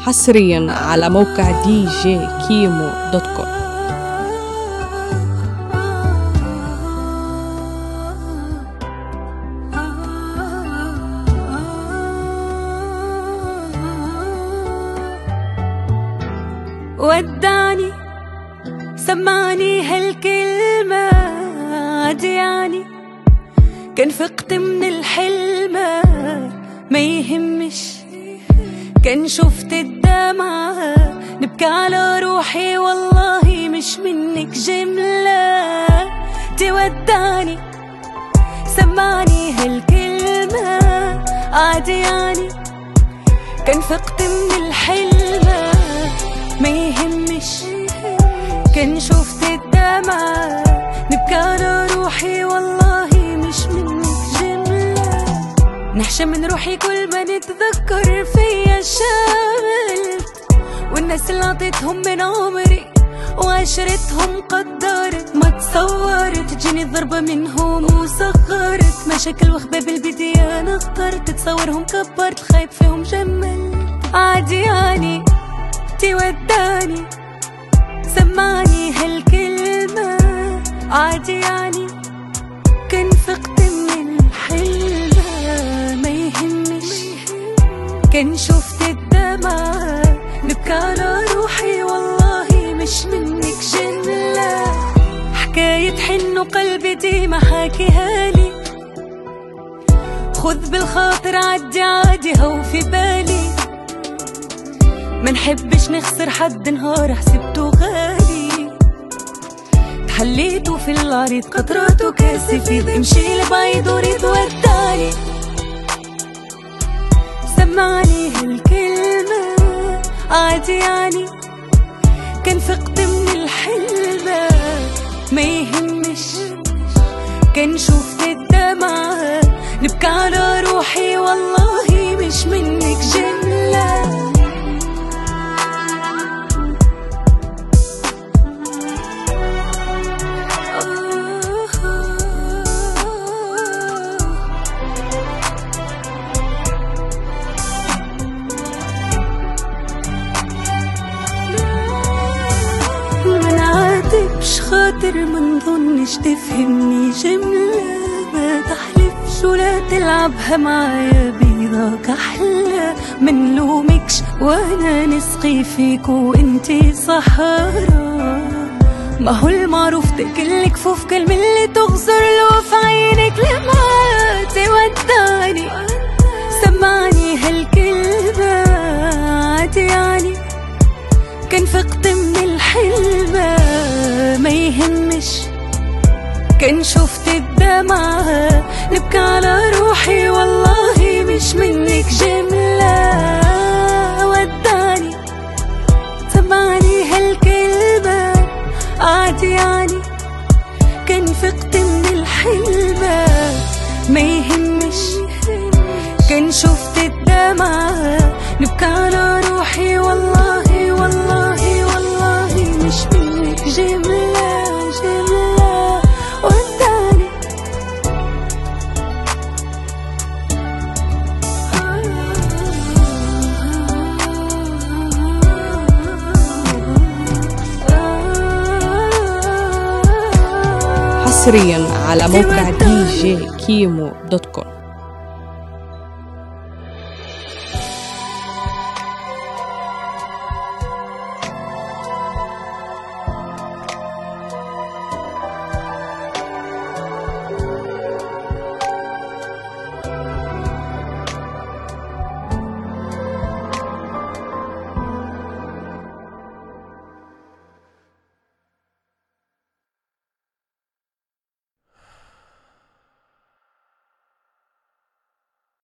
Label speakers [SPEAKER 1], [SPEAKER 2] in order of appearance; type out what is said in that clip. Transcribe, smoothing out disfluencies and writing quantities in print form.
[SPEAKER 1] حصريا على موقع djkimo.com.
[SPEAKER 2] ودعني سمعني هالكلمة عادياني، كان فقت من الحلم ما يهمش، كان شفت الدمعة نبكي على روحي والله مش منك جملة. تودعني سمعني هالكلمة عادياني، كان فقت من الحلم ما يهمش، كان شفت الدمعة نبكي على روحي والله مش منك جملة. نحشم من روحي كل ما نتذكر فيا شاملت، والناس اللي عطيتهم من عمري وعشرتهم قدرت، ما تصورت تجيني الضربة منهم وصغرت، مشاكل وخباب البداية انا اخترت، تصورهم كبرت الخايب فيهم جملت. عادياني توداني سمعني هالكلمة عادياني، كان فقت من الحلم ما يهمش، كان شفت الدمعة نبكي على روحي والله مش منك جملة. حكاية حن وقلبي ديما حاكيها لي، خذ بالخاطر عدي عادي هو في بالي، ما نحبش نخسر حد نهار حسبته غالي، تحليته في العريض قطراته كاسي فيض، امشي لبعيد وريد وداني سمعني هالكلمة عادياني، كان فقت من الحلم ما يهمش، كان شفت الدمعة نبكي على روحي والله مش منك جملة. مش خاطر ما نظنش تفهمني جملة، ما تحلفش ولا تلعبها معايا بيضاك أحلى، من لومكش وانا نسقي فيك وانتي صحارى، ما هو المعروف تاكل كفوف كلمة اللي تغزر له في عينك لما توداني سمعني هالكلمة عادياني، كان فقت من الحلم ما يهمش، كان شفت الدمعة نبكي على روحي والله مش منك جملة. وداني سمعني هالكلمة عادياني، كان فقت من الحلم ما يهمش، كان شفت الدمعة نبكي على روحي والله والله والله مش منك جملة جملة. وداني
[SPEAKER 1] حصريا على موقع djkimo.com.